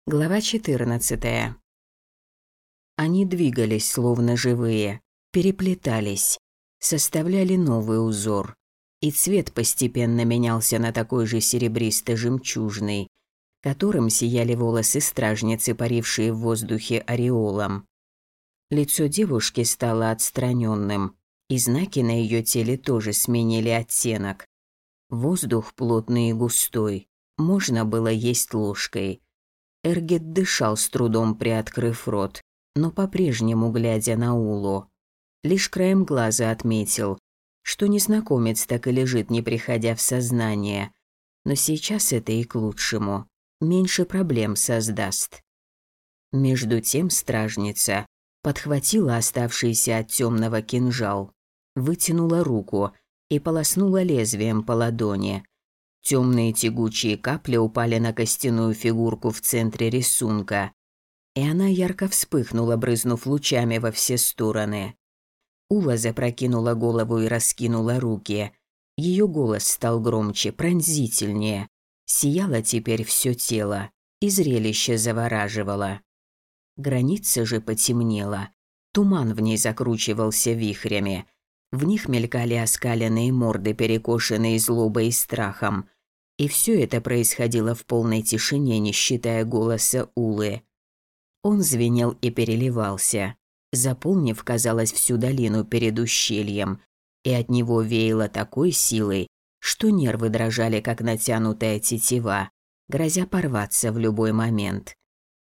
Глава 14. Они двигались, словно живые, переплетались, составляли новый узор, и цвет постепенно менялся на такой же серебристо-жемчужный, которым сияли волосы стражницы, парившие в воздухе ореолом. Лицо девушки стало отстраненным, и знаки на ее теле тоже сменили оттенок. Воздух плотный и густой, можно было есть ложкой. Эргет дышал с трудом, приоткрыв рот, но по-прежнему глядя на Улу. Лишь краем глаза отметил, что незнакомец так и лежит, не приходя в сознание. Но сейчас это и к лучшему. Меньше проблем создаст. Между тем стражница подхватила оставшийся от темного кинжал, вытянула руку и полоснула лезвием по ладони. Темные тягучие капли упали на костяную фигурку в центре рисунка, и она ярко вспыхнула, брызнув лучами во все стороны. Ула запрокинула голову и раскинула руки. Ее голос стал громче, пронзительнее. Сияло теперь все тело, и зрелище завораживало. Граница же потемнела. Туман в ней закручивался вихрями. В них мелькали оскаленные морды, перекошенные злобой и страхом. И все это происходило в полной тишине, не считая голоса Улы. Он звенел и переливался, заполнив, казалось, всю долину перед ущельем, и от него веяло такой силой, что нервы дрожали, как натянутая тетива, грозя порваться в любой момент.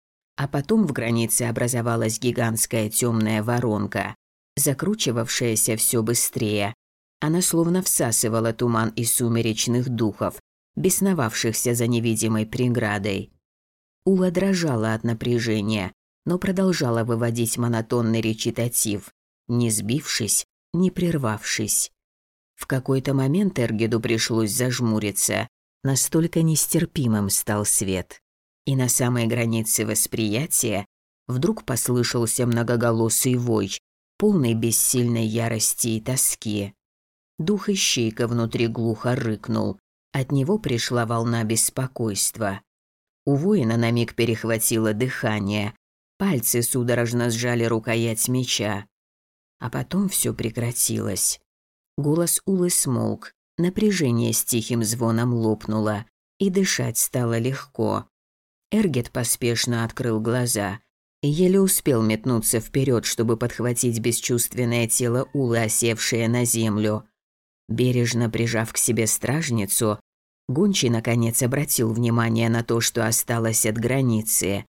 А потом в границе образовалась гигантская темная воронка, закручивавшаяся все быстрее. Она словно всасывала туман из сумеречных духов, бесновавшихся за невидимой преградой. Ула дрожала от напряжения, но продолжала выводить монотонный речитатив, не сбившись, не прервавшись. В какой-то момент Эргеду пришлось зажмуриться, настолько нестерпимым стал свет. И на самой границе восприятия вдруг послышался многоголосый вой, полный бессильной ярости и тоски. Дух ищейка внутри глухо рыкнул. От него пришла волна беспокойства. У воина на миг перехватило дыхание. Пальцы судорожно сжали рукоять меча. А потом все прекратилось. Голос Улы смолк, напряжение с тихим звоном лопнуло, и дышать стало легко. Эргет поспешно открыл глаза и еле успел метнуться вперед, чтобы подхватить бесчувственное тело Улы, осевшее на землю. Бережно прижав к себе стражницу, гончий наконец обратил внимание на то, что осталось от границы.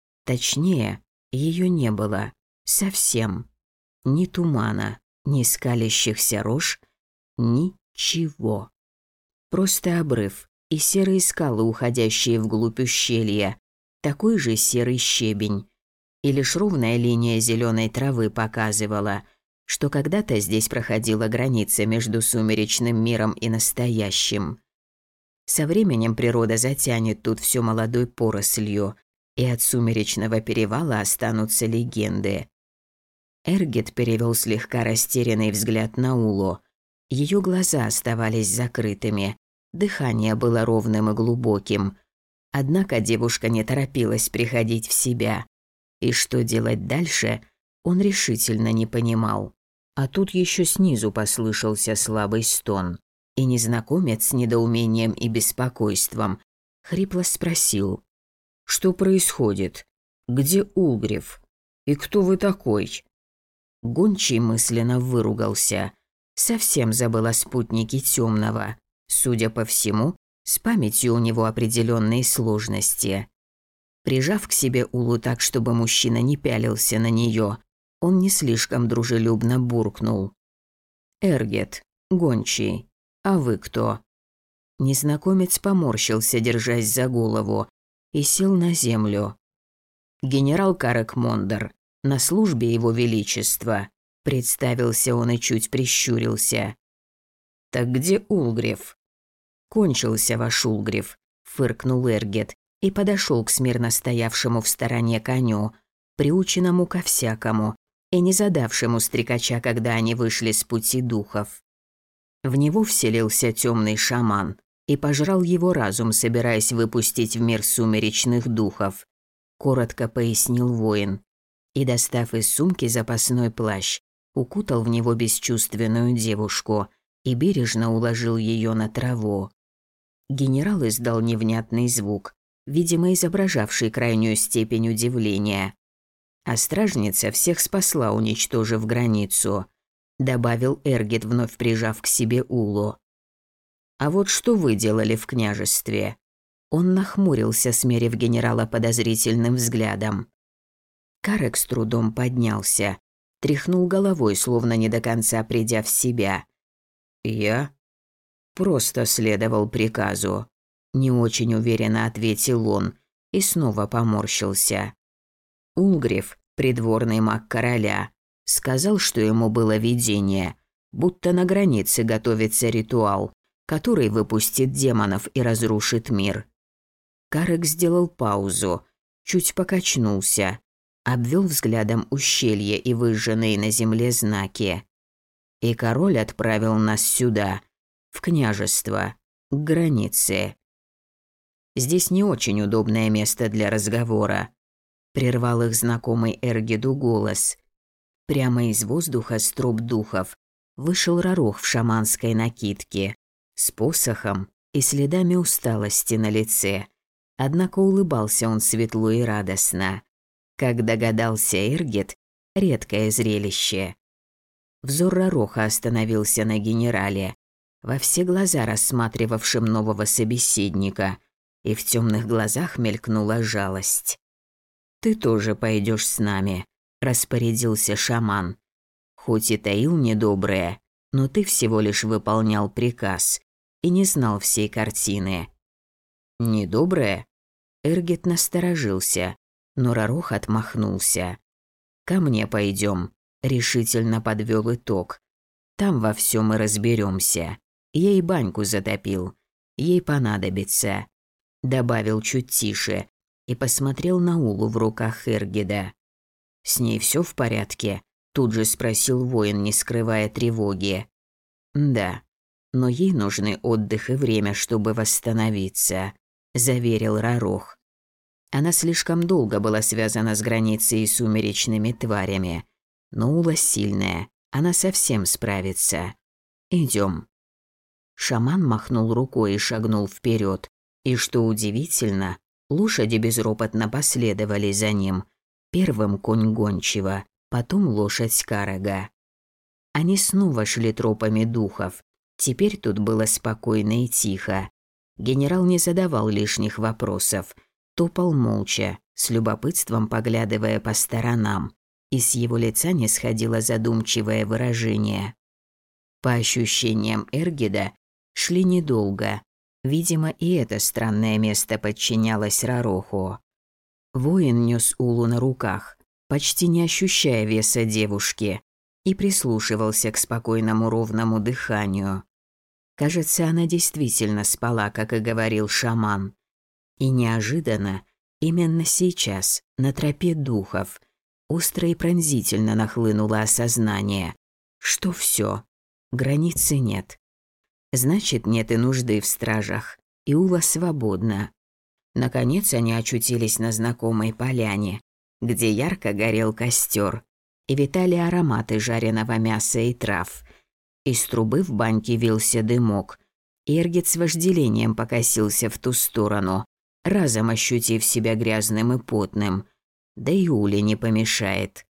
Точнее, ее не было. Совсем. Ни тумана, ни скалящихся рож, ничего. Просто обрыв и серые скалы, уходящие вглубь ущелья, такой же серый щебень. И лишь ровная линия зеленой травы показывала, что когда-то здесь проходила граница между сумеречным миром и настоящим. Со временем природа затянет тут все молодой порослью, и от сумеречного перевала останутся легенды. Эргет перевел слегка растерянный взгляд на Улу. Ее глаза оставались закрытыми, дыхание было ровным и глубоким. Однако девушка не торопилась приходить в себя. И что делать дальше, он решительно не понимал. А тут еще снизу послышался слабый стон. И незнакомец с недоумением и беспокойством хрипло спросил: «Что происходит? Где Улгриф? И кто вы такой?» Гончий мысленно выругался. Совсем забыл о спутнике темного. Судя по всему, с памятью у него определенные сложности. Прижав к себе Улу так, чтобы мужчина не пялился на нее, он не слишком дружелюбно буркнул: «Эргет, гончий, а вы кто?» Незнакомец поморщился, держась за голову, и сел на землю. «Генерал Карек Мондор, на службе его величества», — представился он и чуть прищурился. «Так где Улгриф?» «Кончился ваш Улгриф», — фыркнул Эргет и подошел к смирно стоявшему в стороне коню, приученному ко всякому и не задавшему стрекача, когда они вышли с пути духов. В него вселился темный шаман и пожрал его разум, собираясь выпустить в мир сумеречных духов. коротко пояснил воин. И, достав из сумки запасной плащ, укутал в него бесчувственную девушку и бережно уложил ее на траву. Генерал издал невнятный звук, видимо, изображавший крайнюю степень удивления. А стражница всех спасла, уничтожив границу, добавил Эргит, вновь прижав к себе Улу. А вот что вы делали в княжестве? Он нахмурился, смерив генерала подозрительным взглядом. Карек с трудом поднялся, тряхнул головой, словно не до конца придя в себя. «Я просто следовал приказу», – не очень уверенно ответил он и снова поморщился. Улгриф, придворный маг короля, сказал, что ему было видение, будто на границе готовится ритуал, который выпустит демонов и разрушит мир. Карек сделал паузу, чуть покачнулся, обвел взглядом ущелье и выжженные на земле знаки. И король отправил нас сюда, в княжество, к границе. Здесь не очень удобное место для разговора, прервал их знакомый Эргиду голос. Прямо из воздуха с труб духов вышел Рарох в шаманской накидке, с посохом и следами усталости на лице. Однако улыбался он светло и радостно. Как догадался Эргит, редкое зрелище. Взор Рароха остановился на генерале, во все глаза рассматривавшем нового собеседника, и в темных глазах мелькнула жалость. «Ты тоже пойдешь с нами», – распорядился шаман. «Хоть и таил недоброе, но ты всего лишь выполнял приказ и не знал всей картины». «Недоброе?» Эргит насторожился, но Рарох отмахнулся. «Ко мне пойдем», – решительно подвел итог. «Там во всем и разберемся. Ей баньку затопил. Ей понадобится», – добавил чуть тише и посмотрел на Улу в руках Эргида. «С ней все в порядке?» – тут же спросил воин, не скрывая тревоги. «Да, но ей нужны отдых и время, чтобы восстановиться», – заверил Рарох. Она слишком долго была связана с границей и сумеречными тварями. Но Ула сильная, она совсем справится. Идем. Шаман махнул рукой и шагнул вперед. И что удивительно, лошади безропотно последовали за ним. Первым конь гончего, потом лошадь Карага. Они снова шли тропами духов. Теперь тут было спокойно и тихо. Генерал не задавал лишних вопросов. Топал молча, с любопытством поглядывая по сторонам, и с его лица не сходило задумчивое выражение. По ощущениям Эргида, шли недолго. Видимо, и это странное место подчинялось Рароху. Воин нес Улу на руках, почти не ощущая веса девушки, и прислушивался к спокойному ровному дыханию. Кажется, она действительно спала, как и говорил шаман. И неожиданно, именно сейчас, на тропе духов, остро и пронзительно нахлынуло осознание, что все, границы нет. Значит, нет и нужды в стражах, и Ула свободна. Наконец они очутились на знакомой поляне, где ярко горел костер, и витали ароматы жареного мяса и трав. Из трубы в баньке вился дымок, и Эргит с вожделением покосился в ту сторону, разом ощутив себя грязным и потным. Да и Уле не помешает.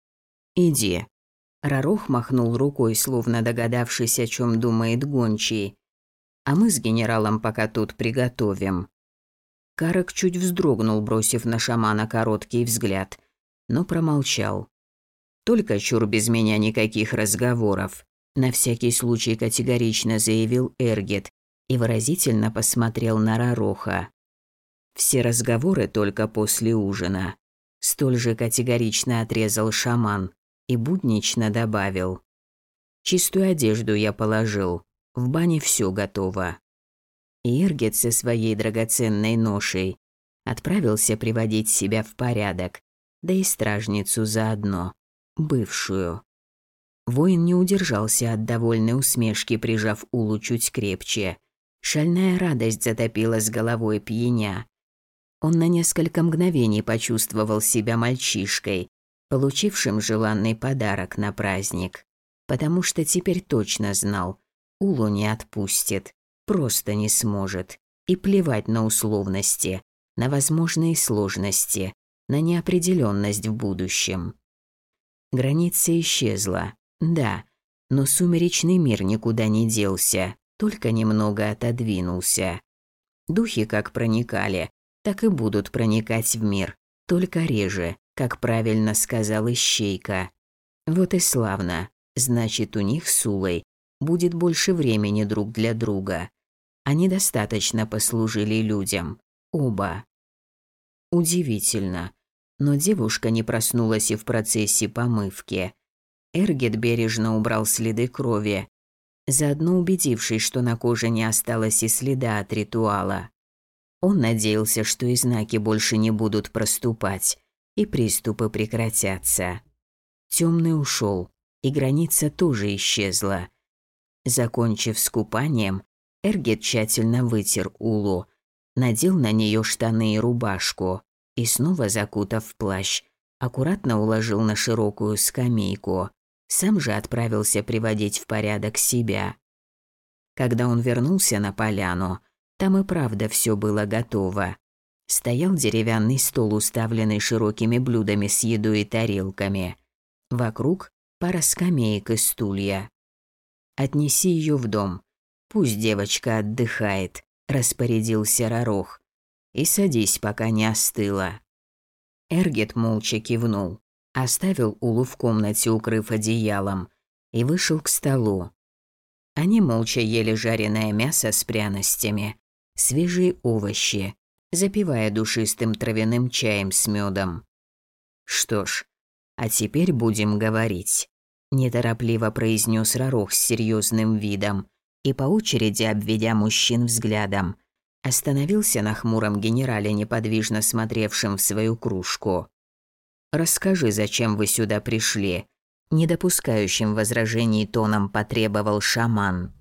«Иди». Рарох махнул рукой, словно догадавшись, о чем думает гончий. «А мы с генералом пока тут приготовим». Карек чуть вздрогнул, бросив на шамана короткий взгляд, но промолчал. «Только чур без меня никаких разговоров», – на всякий случай категорично заявил Эргит и выразительно посмотрел на Рароха. «Все разговоры только после ужина», – столь же категорично отрезал шаман и буднично добавил. «Чистую одежду я положил, в бане все готово». И Эргит со своей драгоценной ношей отправился приводить себя в порядок, да и стражницу заодно, бывшую. Воин не удержался от довольной усмешки, прижав Улу чуть крепче. Шальная радость затопила с головой пьяня. Он на несколько мгновений почувствовал себя мальчишкой, получившим желанный подарок на праздник, потому что теперь точно знал, Улу не отпустит, просто не сможет, и плевать на условности, на возможные сложности, на неопределенность в будущем. Граница исчезла, да, но сумеречный мир никуда не делся, только немного отодвинулся. Духи как проникали, так и будут проникать в мир, только реже, как правильно сказал Ищейка. Вот и славно, значит, у них с Улой будет больше времени друг для друга. Они достаточно послужили людям, оба. Удивительно, но девушка не проснулась и в процессе помывки. Эргет бережно убрал следы крови, заодно убедившись, что на коже не осталось и следа от ритуала. Он надеялся, что и знаки больше не будут проступать, и приступы прекратятся. Темный ушел, и граница тоже исчезла. Закончив с купанием, Эргет тщательно вытер Улу, надел на нее штаны и рубашку и, снова закутав в плащ, аккуратно уложил на широкую скамейку. Сам же отправился приводить в порядок себя. Когда он вернулся на поляну, там и правда все было готово. Стоял деревянный стол, уставленный широкими блюдами с едой и тарелками. Вокруг пара скамеек и стулья. «Отнеси ее в дом. Пусть девочка отдыхает», – распорядился Рарох. «И садись, пока не остыла». Эргет молча кивнул, оставил Улу в комнате, укрыв одеялом, и вышел к столу. Они молча ели жареное мясо с пряностями, свежие овощи, запивая душистым травяным чаем с медом. «Что ж, а теперь будем говорить», – неторопливо произнес Рарох с серьезным видом и, по очереди обведя мужчин взглядом, остановился на хмуром генерале, неподвижно смотревшем в свою кружку. «Расскажи, зачем вы сюда пришли?» – не допускающим возражений тоном потребовал шаман.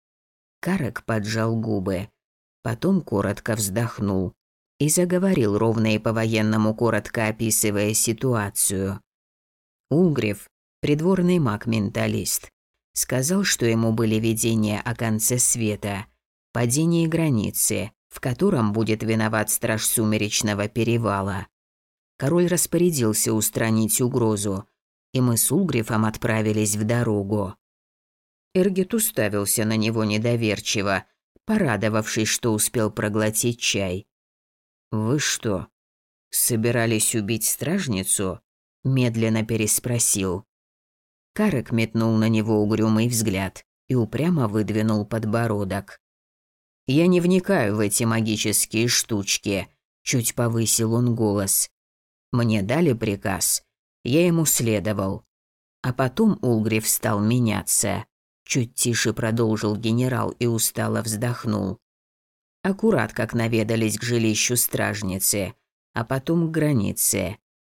Карек поджал губы, потом коротко вздохнул и заговорил, ровно и по-военному коротко описывая ситуацию. Улгриф, придворный маг-менталист, сказал, что ему были видения о конце света, падении границы, в котором будет виноват страж Сумеречного перевала. Король распорядился устранить угрозу, и мы с Улгрифом отправились в дорогу. Эргет уставился на него недоверчиво, порадовавшись, что успел проглотить чай. «Вы что, собирались убить стражницу?» – медленно переспросил. Карек метнул на него угрюмый взгляд и упрямо выдвинул подбородок. «Я не вникаю в эти магические штучки», – чуть повысил он голос. «Мне дали приказ, я ему следовал». А потом Улгриф стал меняться. Чуть тише продолжил генерал и устало вздохнул. Аккурат как наведались к жилищу стражницы, а потом к границе.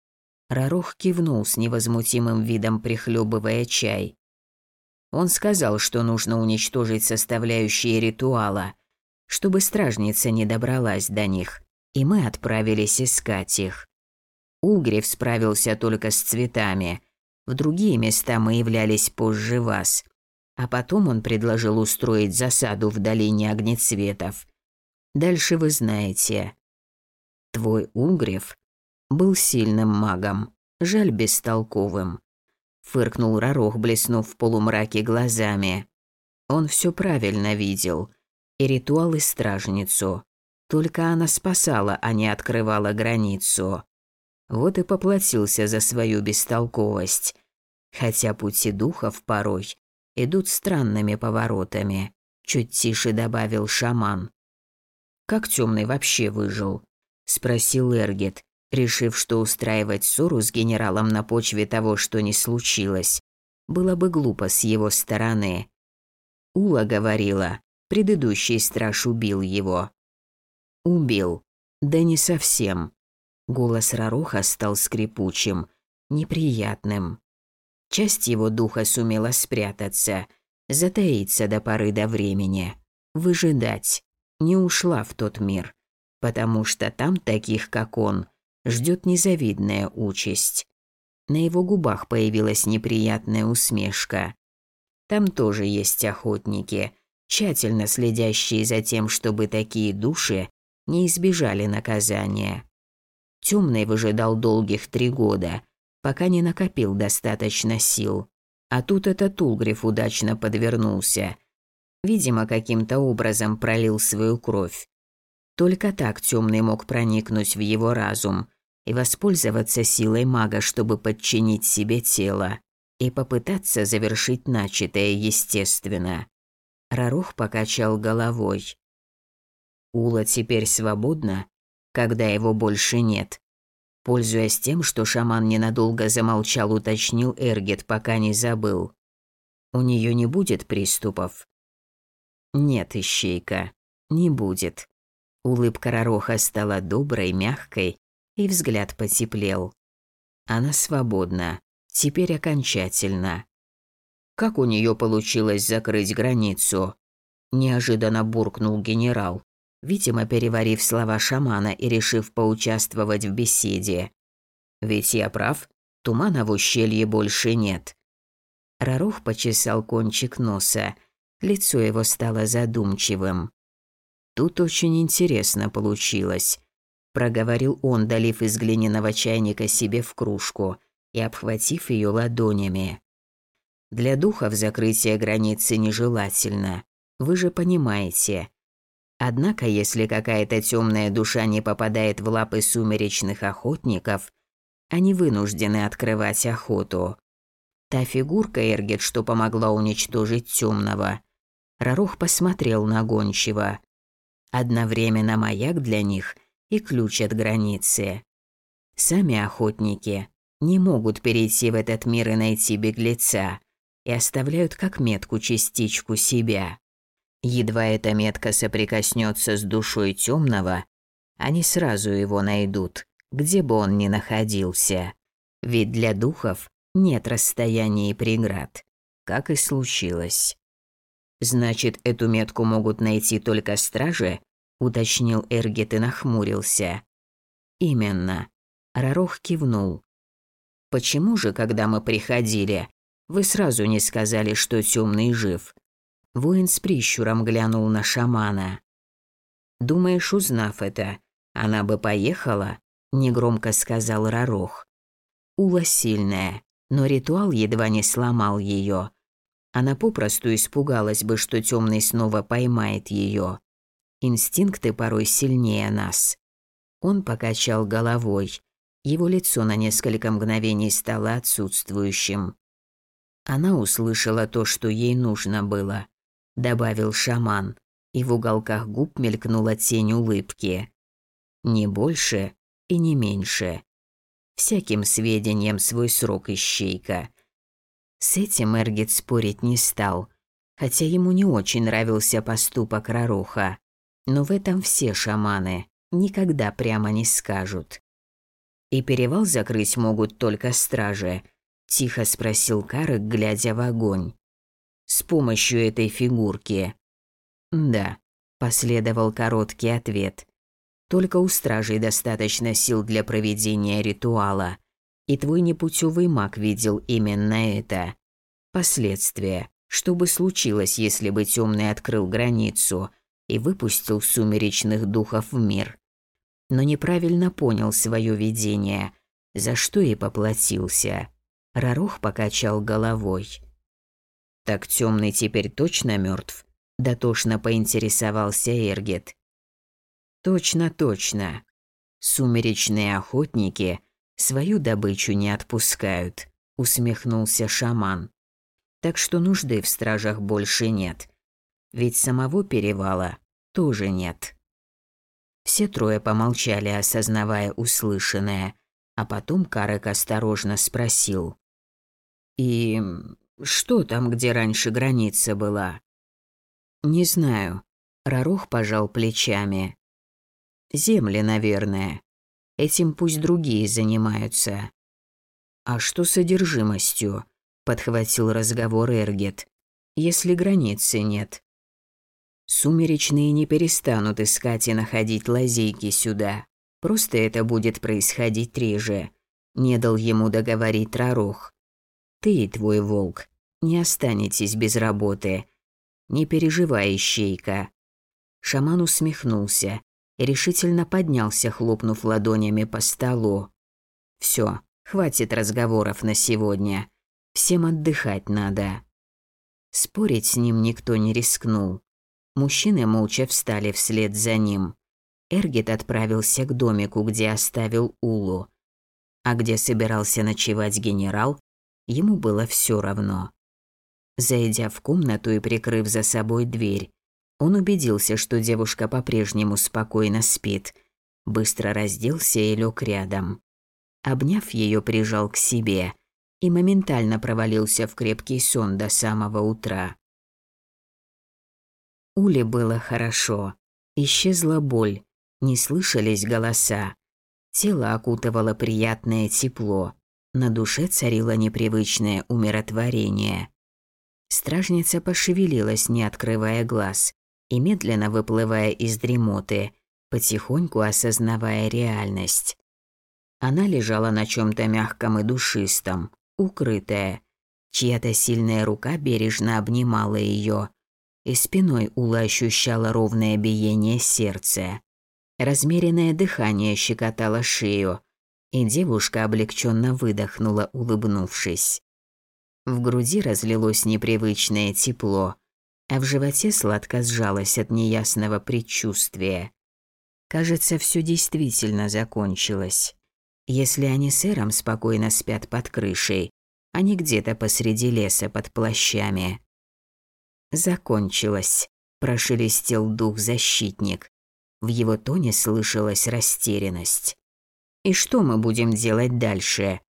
Рарох кивнул с невозмутимым видом, прихлебывая чай. Он сказал, что нужно уничтожить составляющие ритуала, чтобы стражница не добралась до них, и мы отправились искать их. Улгриф справился только с цветами, в другие места мы являлись позже вас, а потом он предложил устроить засаду в долине огнецветов. Дальше вы знаете. Твой Улгриф был сильным магом, жаль бестолковым. Фыркнул Рарох, блеснув в полумраке глазами. Он все правильно видел. И ритуал, и стражницу. Только она спасала, а не открывала границу. Вот и поплатился за свою бестолковость. Хотя пути духов порой идут странными поворотами, чуть тише добавил шаман. «Как Темный вообще выжил?» – спросил Эргет, решив, что устраивать ссору с генералом на почве того, что не случилось, было бы глупо с его стороны. Ула говорила, предыдущий страж убил его. Убил. Да не совсем. Голос Рароха стал скрипучим, неприятным. Часть его духа сумела спрятаться, затаиться до поры до времени, выжидать, не ушла в тот мир. потому что там таких, как он, ждет незавидная участь. На его губах появилась неприятная усмешка. Там тоже есть охотники, тщательно следящие за тем, чтобы такие души не избежали наказания. Темный выжидал долгих 3 года, пока не накопил достаточно сил. А тут этот Улгриф удачно подвернулся. Видимо, каким-то образом пролил свою кровь. Только так Темный мог проникнуть в его разум и воспользоваться силой мага, чтобы подчинить себе тело и попытаться завершить начатое естественно. Рарух покачал головой. Ула теперь свободна, когда его больше нет. Пользуясь тем, что шаман ненадолго замолчал, уточнил Эргет, пока не забыл. У нее не будет приступов? Нет, ищейка, не будет. Улыбка Рароха стала доброй, мягкой, и взгляд потеплел. Она свободна, теперь окончательно. Как у нее получилось закрыть границу? Неожиданно буркнул генерал, видимо, переварив слова шамана и решив поучаствовать в беседе. Ведь я прав, тумана в ущелье больше нет. Рарох почесал кончик носа, лицо его стало задумчивым. Тут очень интересно получилось, проговорил он, долив из глиняного чайника себе в кружку и обхватив ее ладонями. Для духов закрытие границы нежелательно, вы же понимаете. Однако, если какая-то темная душа не попадает в лапы сумеречных охотников, они вынуждены открывать охоту. Та фигурка, Эргет, что помогла уничтожить темного. Рарух посмотрел на гончего. Одновременно маяк для них и ключ от границы. Сами охотники не могут перейти в этот мир и найти беглеца, и оставляют как метку частичку себя. Едва эта метка соприкоснется с душой темного, они сразу его найдут, где бы он ни находился. Ведь для духов нет расстояний и преград, как и случилось. «Значит, эту метку могут найти только стражи?» – уточнил Эргет и нахмурился. «Именно». Рарох кивнул. «Почему же, когда мы приходили, вы сразу не сказали, что темный жив?» Воин с прищуром глянул на шамана. «Думаешь, узнав это, она бы поехала?» – негромко сказал Рарох. Ула сильная, но ритуал едва не сломал ее. Она попросту испугалась бы, что темный снова поймает ее. Инстинкты порой сильнее нас. Он покачал головой. Его лицо на несколько мгновений стало отсутствующим. Она услышала то, что ей нужно было, добавил шаман, и в уголках губ мелькнула тень улыбки. Не больше и не меньше. Всяким сведениям свой срок, ищейка. С этим Эргет спорить не стал, хотя ему не очень нравился поступок Раруха. Но в этом все шаманы никогда прямо не скажут. «И перевал закрыть могут только стражи», – тихо спросил Карек, глядя в огонь. «С помощью этой фигурки». «Да», – последовал короткий ответ. «Только у стражей достаточно сил для проведения ритуала, и твой непутевый маг видел именно это. Последствия, что бы случилось, если бы темный открыл границу и выпустил сумеречных духов в мир. Но неправильно понял свое видение, за что и поплатился». Рарух покачал головой. «Так темный теперь точно мертв?» – дотошно поинтересовался Эргет. «Точно, точно. Сумеречные охотники свою добычу не отпускают», – усмехнулся шаман. «Так что нужды в стражах больше нет. Ведь самого перевала тоже нет». Все трое помолчали, осознавая услышанное, а потом Карек осторожно спросил. «И что там, где раньше граница была?» «Не знаю». Рарух пожал плечами. «Земли, наверное. Этим пусть другие занимаются». «А что с содержимостью?» – подхватил разговор Эргет. «Если границы нет». Сумеречные не перестанут искать и находить лазейки сюда. Просто это будет происходить реже. Не дал ему договорить Рарох. Ты и твой волк не останетесь без работы. Не переживай, ищейка. Шаман усмехнулся и решительно поднялся, хлопнув ладонями по столу. Все, хватит разговоров на сегодня. Всем отдыхать надо. Спорить с ним никто не рискнул. Мужчины молча встали вслед за ним. Эргит отправился к домику, где оставил Улу. А где собирался ночевать генерал, ему было все равно. Зайдя в комнату и прикрыв за собой дверь, он убедился, что девушка по-прежнему спокойно спит. Быстро разделся и лег рядом. Обняв ее, прижал к себе и моментально провалился в крепкий сон до самого утра. Уле было хорошо. Исчезла боль, не слышались голоса. Тело окутывало приятное тепло. На душе царило непривычное умиротворение. Стражница пошевелилась, не открывая глаз, и медленно выплывая из дремоты, потихоньку осознавая реальность. Она лежала на чем-то мягком и душистом, укрытая. Чья-то сильная рука бережно обнимала ее, и спиной Ула ощущала ровное биение сердца. Размеренное дыхание щекотало шею, и девушка облегченно выдохнула, улыбнувшись. В груди разлилось непривычное тепло, а в животе сладко сжалось от неясного предчувствия. Кажется, все действительно закончилось. Если они с Эром спокойно спят под крышей, а не где-то посреди леса под плащами. «Закончилось», – прошелестел дух-защитник. В его тоне слышалась растерянность. «И что мы будем делать дальше?»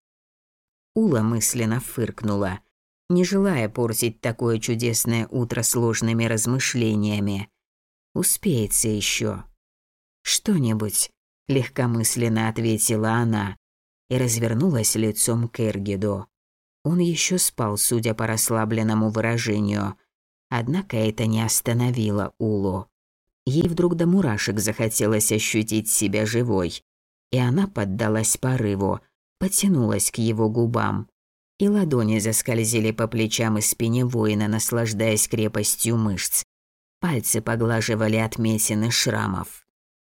Ула мысленно фыркнула, не желая портить такое чудесное утро сложными размышлениями. «Успеется еще». «Что-нибудь», – легкомысленно ответила она и развернулась лицом к Эргиду. Он еще спал, судя по расслабленному выражению, однако это не остановило Улу. Ей вдруг до мурашек захотелось ощутить себя живой, и она поддалась порыву, потянулась к его губам, и ладони заскользили по плечам и спине воина, наслаждаясь крепостью мышц. Пальцы поглаживали отметины шрамов.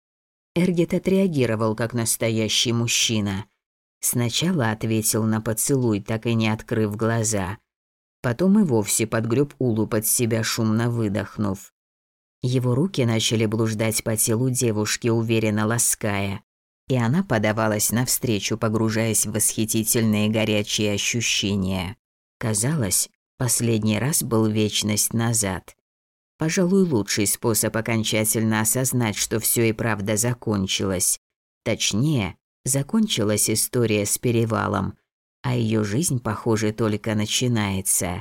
Эргит отреагировал как настоящий мужчина. Сначала ответил на поцелуй, так и не открыв глаза. Потом и вовсе подгреб Улу под себя, шумно выдохнув. Его руки начали блуждать по телу девушки, уверенно лаская, и она подавалась навстречу, погружаясь в восхитительные горячие ощущения. Казалось, последний раз был вечность назад. Пожалуй, лучший способ окончательно осознать, что все и правда закончилось. Точнее, закончилась история с перевалом, а ее жизнь, похоже, только начинается.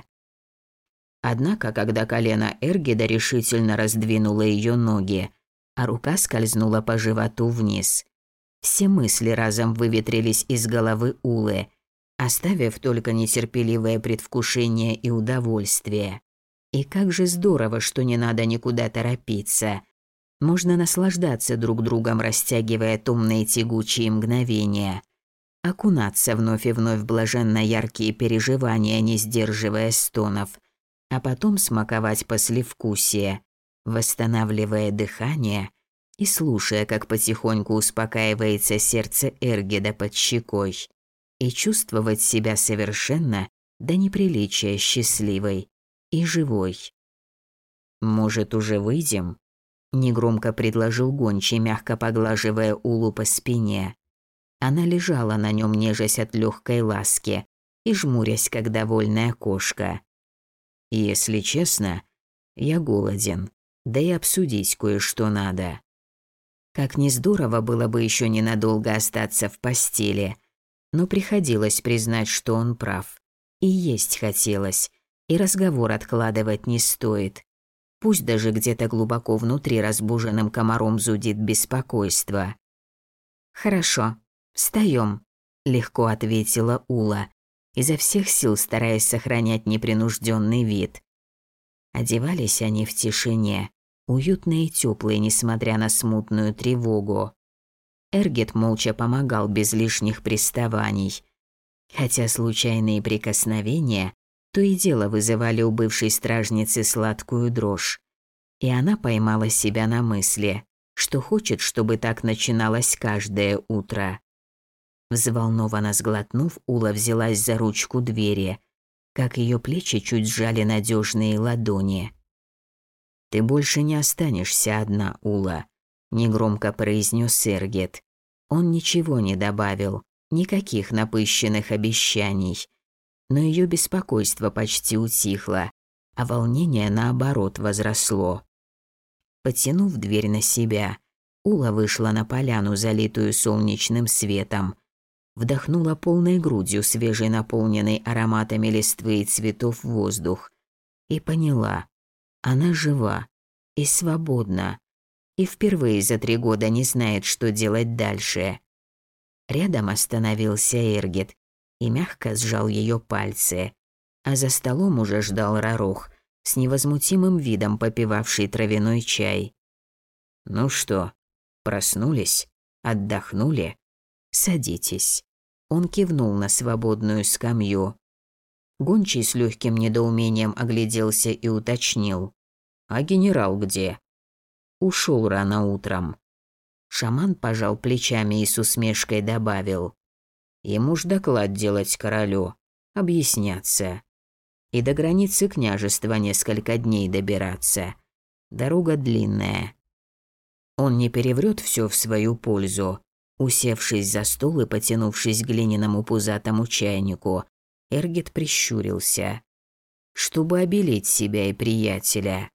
Однако, когда колено Эргида решительно раздвинуло ее ноги, а рука скользнула по животу вниз, все мысли разом выветрились из головы Улы, оставив только нетерпеливое предвкушение и удовольствие. И как же здорово, что не надо никуда торопиться. Можно наслаждаться друг другом, растягивая томные тягучие мгновения. Окунаться вновь и вновь в блаженно яркие переживания, не сдерживая стонов, а потом смаковать послевкусие, восстанавливая дыхание и слушая, как потихоньку успокаивается сердце Эргида под щекой, и чувствовать себя совершенно до неприличия счастливой и живой. «Может, уже выйдем?» – негромко предложил гончий, мягко поглаживая Улу по спине. Она лежала на нем, нежась от легкой ласки и жмурясь, как довольная кошка. «Если честно, я голоден, да и обсудить кое-что надо». Как ни здорово было бы еще ненадолго остаться в постели, но приходилось признать, что он прав. И есть хотелось, и разговор откладывать не стоит. Пусть даже где-то глубоко внутри разбуженным комаром зудит беспокойство. «Хорошо, встаем», – легко ответила Ула, изо всех сил стараясь сохранять непринужденный вид. Одевались они в тишине, уютный и теплый, несмотря на смутную тревогу. Эргет молча помогал без лишних приставаний, хотя случайные прикосновения то и дело вызывали у бывшей стражницы сладкую дрожь, и она поймала себя на мысли, что хочет, чтобы так начиналось каждое утро. Взволнованно сглотнув, Ула взялась за ручку двери, как ее плечи чуть сжали надежные ладони. «Ты больше не останешься одна, Ула», – негромко произнес Эргет. Он ничего не добавил, никаких напыщенных обещаний. Но ее беспокойство почти утихло, а волнение, наоборот, возросло. Потянув дверь на себя, Ула вышла на поляну, залитую солнечным светом, вдохнула полной грудью свежий, наполненный ароматами листвы и цветов воздух, и поняла, она жива и свободна, и впервые за 3 года не знает, что делать дальше. Рядом остановился Эргет и мягко сжал ее пальцы, а за столом уже ждал Рарох, с невозмутимым видом попивавший травяной чай. «Ну что, проснулись? Отдохнули? Садитесь». Он кивнул на свободную скамью. Гончий с легким недоумением огляделся и уточнил: «А генерал где?» «Ушел рано утром». Шаман пожал плечами и с усмешкой добавил: «Ему ж доклад делать королю, объясняться. И до границы княжества несколько дней добираться. Дорога длинная». Он не переврет все в свою пользу. Усевшись за стол и потянувшись к глиняному пузатому чайнику, Эргет прищурился, чтобы обелить себя и приятеля.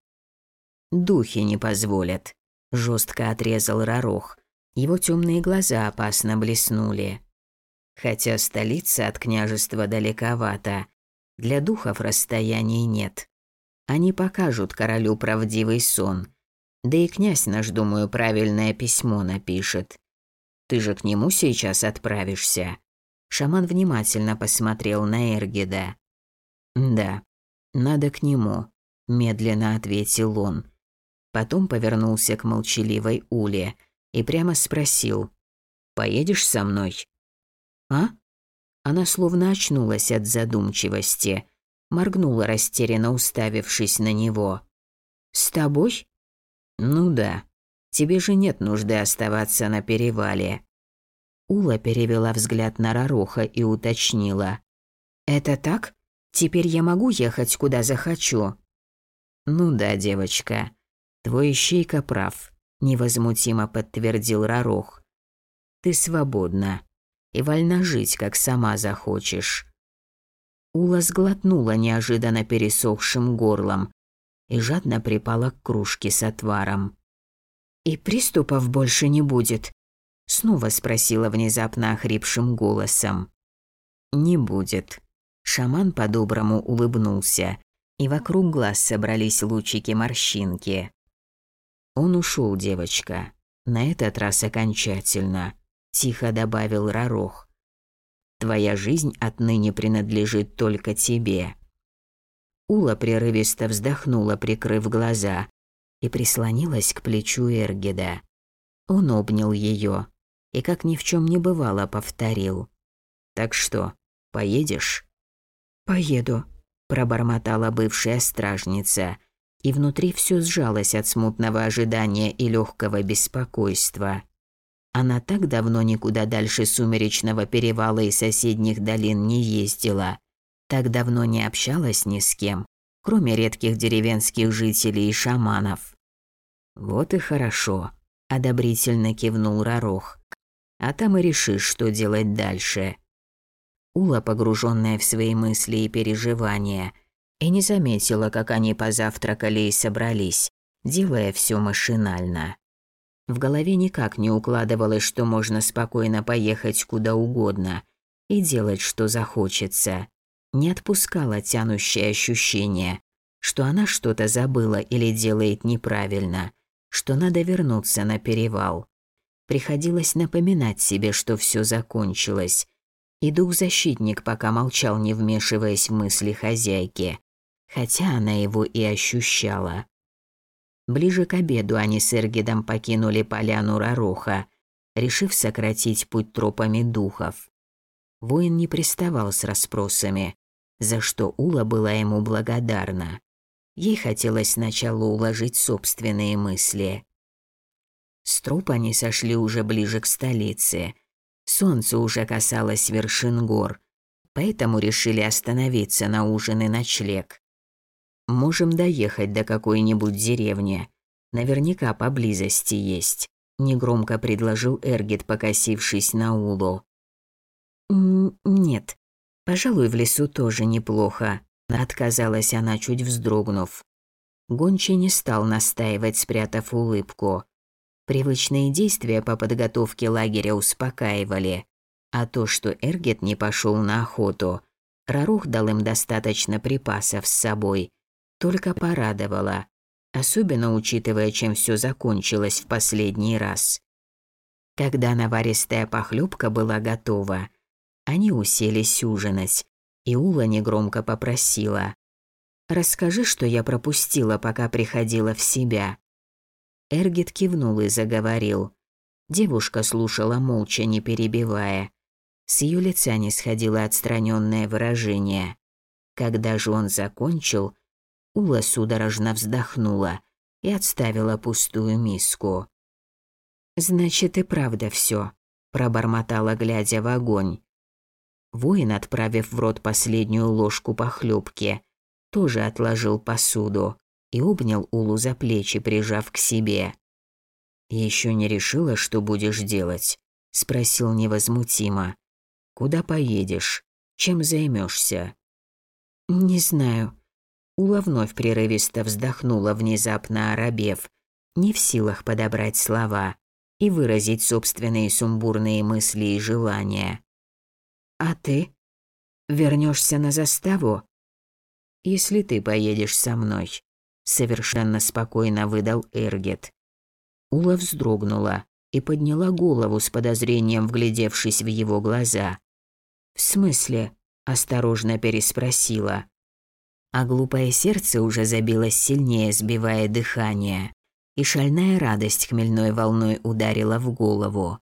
«Духи не позволят», – жестко отрезал Рарох. Его темные глаза опасно блеснули. «Хотя столица от княжества далековато, для духов расстояний нет. Они покажут королю правдивый сон, да и князь наш, думаю, правильное письмо напишет. Ты же к нему сейчас отправишься?» Шаман внимательно посмотрел на Эргеда. «Да, надо к нему», – медленно ответил он. Потом повернулся к молчаливой Уле и прямо спросил: «Поедешь со мной?» «А?» Она словно очнулась от задумчивости, моргнула растерянно, уставившись на него. «С тобой?» «Ну да. Тебе же нет нужды оставаться на перевале». Ула перевела взгляд на Рароха и уточнила: «Это так? Теперь я могу ехать куда захочу?» «Ну да, девочка. Твой ищейка прав», – невозмутимо подтвердил Рарох. «Ты свободна и вольна жить, как сама захочешь». Ула сглотнула неожиданно пересохшим горлом и жадно припала к кружке с отваром. «И приступов больше не будет?» – снова спросила внезапно охрипшим голосом. «Не будет». Шаман по-доброму улыбнулся, и вокруг глаз собрались лучики-морщинки. «Он ушел, девочка. На этот раз окончательно», – тихо добавил Рарох. «Твоя жизнь отныне принадлежит только тебе». Ула прерывисто вздохнула, прикрыв глаза, и прислонилась к плечу Эргеда. Он обнял ее и, как ни в чем не бывало, повторил: «Так что, поедешь?» «Поеду», – пробормотала бывшая стражница, и внутри все сжалось от смутного ожидания и легкого беспокойства. Она так давно никуда дальше Сумеречного перевала и соседних долин не ездила, так давно не общалась ни с кем, кроме редких деревенских жителей и шаманов. «Вот и хорошо», – одобрительно кивнул Рарох. «А там и решишь, что делать дальше». Ула, погруженная в свои мысли и переживания, и не заметила, как они позавтракали и собрались, делая все машинально. В голове никак не укладывалось, что можно спокойно поехать куда угодно и делать, что захочется. Не отпускало тянущее ощущение, что она что-то забыла или делает неправильно, что надо вернуться на перевал. Приходилось напоминать себе, что все закончилось. И дух-защитник пока молчал, не вмешиваясь в мысли хозяйки, хотя она его и ощущала. Ближе к обеду они с Эргидом покинули поляну Рароха, решив сократить путь тропами духов. Воин не приставал с расспросами, за что Ула была ему благодарна. Ей хотелось сначала уложить собственные мысли. С троп они сошли уже ближе к столице. Солнце уже касалось вершин гор, поэтому решили остановиться на ужин и ночлег. «Можем доехать до какой-нибудь деревни. Наверняка поблизости есть», – негромко предложил Эргид, покосившись на Улу. «Нет, пожалуй, в лесу тоже неплохо», – отказалась она, чуть вздрогнув. Гончий не стал настаивать, спрятав улыбку. Привычные действия по подготовке лагеря успокаивали, а то, что Эргид не пошел на охоту, Рарух дал им достаточно припасов с собой, только порадовало, особенно учитывая, чем все закончилось в последний раз. Когда наваристая похлебка была готова, они уселись ужинать, и Ула негромко попросила: «Расскажи, что я пропустила, пока приходила в себя». Эргид кивнул и заговорил. Девушка слушала молча, не перебивая. С ее лица не сходило отстраненное выражение. Когда же он закончил, Ула судорожно вздохнула и отставила пустую миску. «Значит, и правда все», – пробормотала, глядя в огонь. Воин, отправив в рот последнюю ложку похлебки, тоже отложил посуду и обнял Улу за плечи, прижав к себе. «Еще не решила, что будешь делать?» – спросил невозмутимо. «Куда поедешь? Чем займешься?» «Не знаю». Ула вновь прерывисто вздохнула, внезапно оробев, не в силах подобрать слова и выразить собственные сумбурные мысли и желания. «А ты? Вернешься на заставу?» «Если ты поедешь со мной», – совершенно спокойно выдал Эргид. Ула вздрогнула и подняла голову с подозрением, вглядевшись в его глаза. «В смысле?» – осторожно переспросила. А глупое сердце уже забилось сильнее, сбивая дыхание, и шальная радость хмельной волной ударила в голову.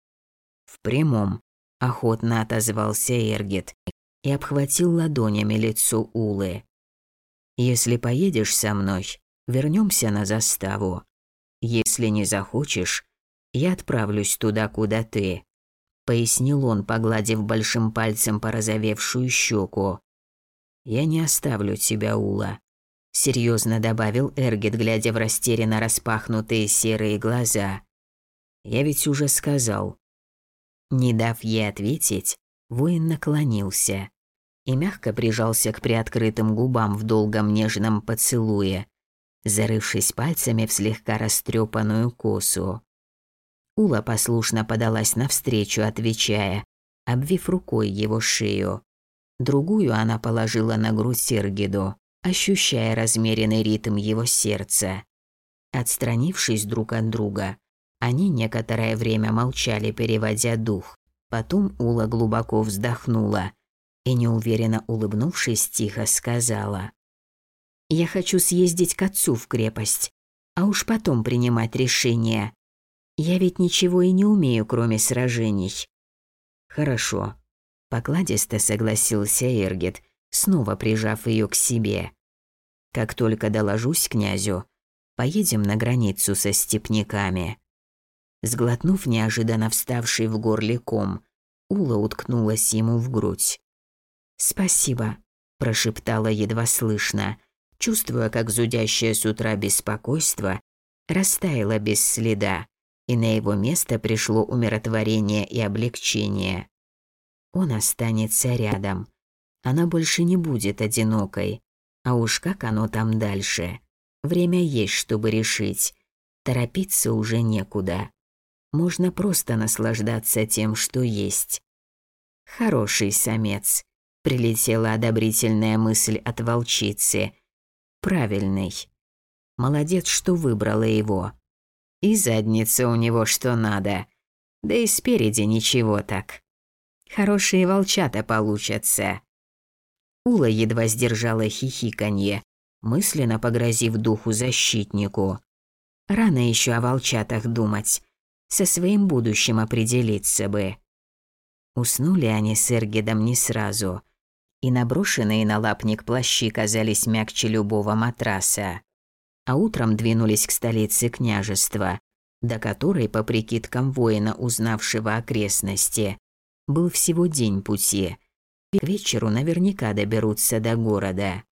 «В прямом», – охотно отозвался Эргид и обхватил ладонями лицо Улы. «Если поедешь со мной, вернемся на заставу. Если не захочешь, я отправлюсь туда, куда ты», – пояснил он, погладив большим пальцем порозовевшую щеку. «Я не оставлю тебя, Ула», – серьезно добавил Эргид, глядя в растерянно распахнутые серые глаза. «Я ведь уже сказал». Не дав ей ответить, воин наклонился и мягко прижался к приоткрытым губам в долгом нежном поцелуе, зарывшись пальцами в слегка растрепанную косу. Ула послушно подалась навстречу, отвечая, обвив рукой его шею. Другую она положила на грудь Эргиду, ощущая размеренный ритм его сердца. Отстранившись друг от друга, они некоторое время молчали, переводя дух. Потом Ула глубоко вздохнула и, неуверенно улыбнувшись, тихо сказала: «Я хочу съездить к отцу в крепость, а уж потом принимать решение. Я ведь ничего и не умею, кроме сражений». «Хорошо», – покладисто согласился Эргид, снова прижав ее к себе. «Как только доложусь князю, поедем на границу со степняками». Сглотнув неожиданно вставший в горле ком, Ула уткнулась ему в грудь. «Спасибо», – прошептала едва слышно, чувствуя, как зудящее с утра беспокойство растаяло без следа, и на его место пришло умиротворение и облегчение. Он останется рядом. Она больше не будет одинокой. А уж как оно там дальше? Время есть, чтобы решить. Торопиться уже некуда. Можно просто наслаждаться тем, что есть. «Хороший самец», – прилетела одобрительная мысль от волчицы. «Правильный. Молодец, что выбрала его. И задница у него что надо. Да и спереди ничего так. Хорошие волчата получатся». Ула едва сдержала хихиканье, мысленно погрозив духу-защитнику. Рано еще о волчатах думать. Со своим будущим определиться бы. Уснули они с Эргидом не сразу. И наброшенные на лапник плащи казались мягче любого матраса. А утром двинулись к столице княжества, до которой, по прикидкам воина, узнавшего окрестности, был всего день пути. К вечеру наверняка доберутся до города.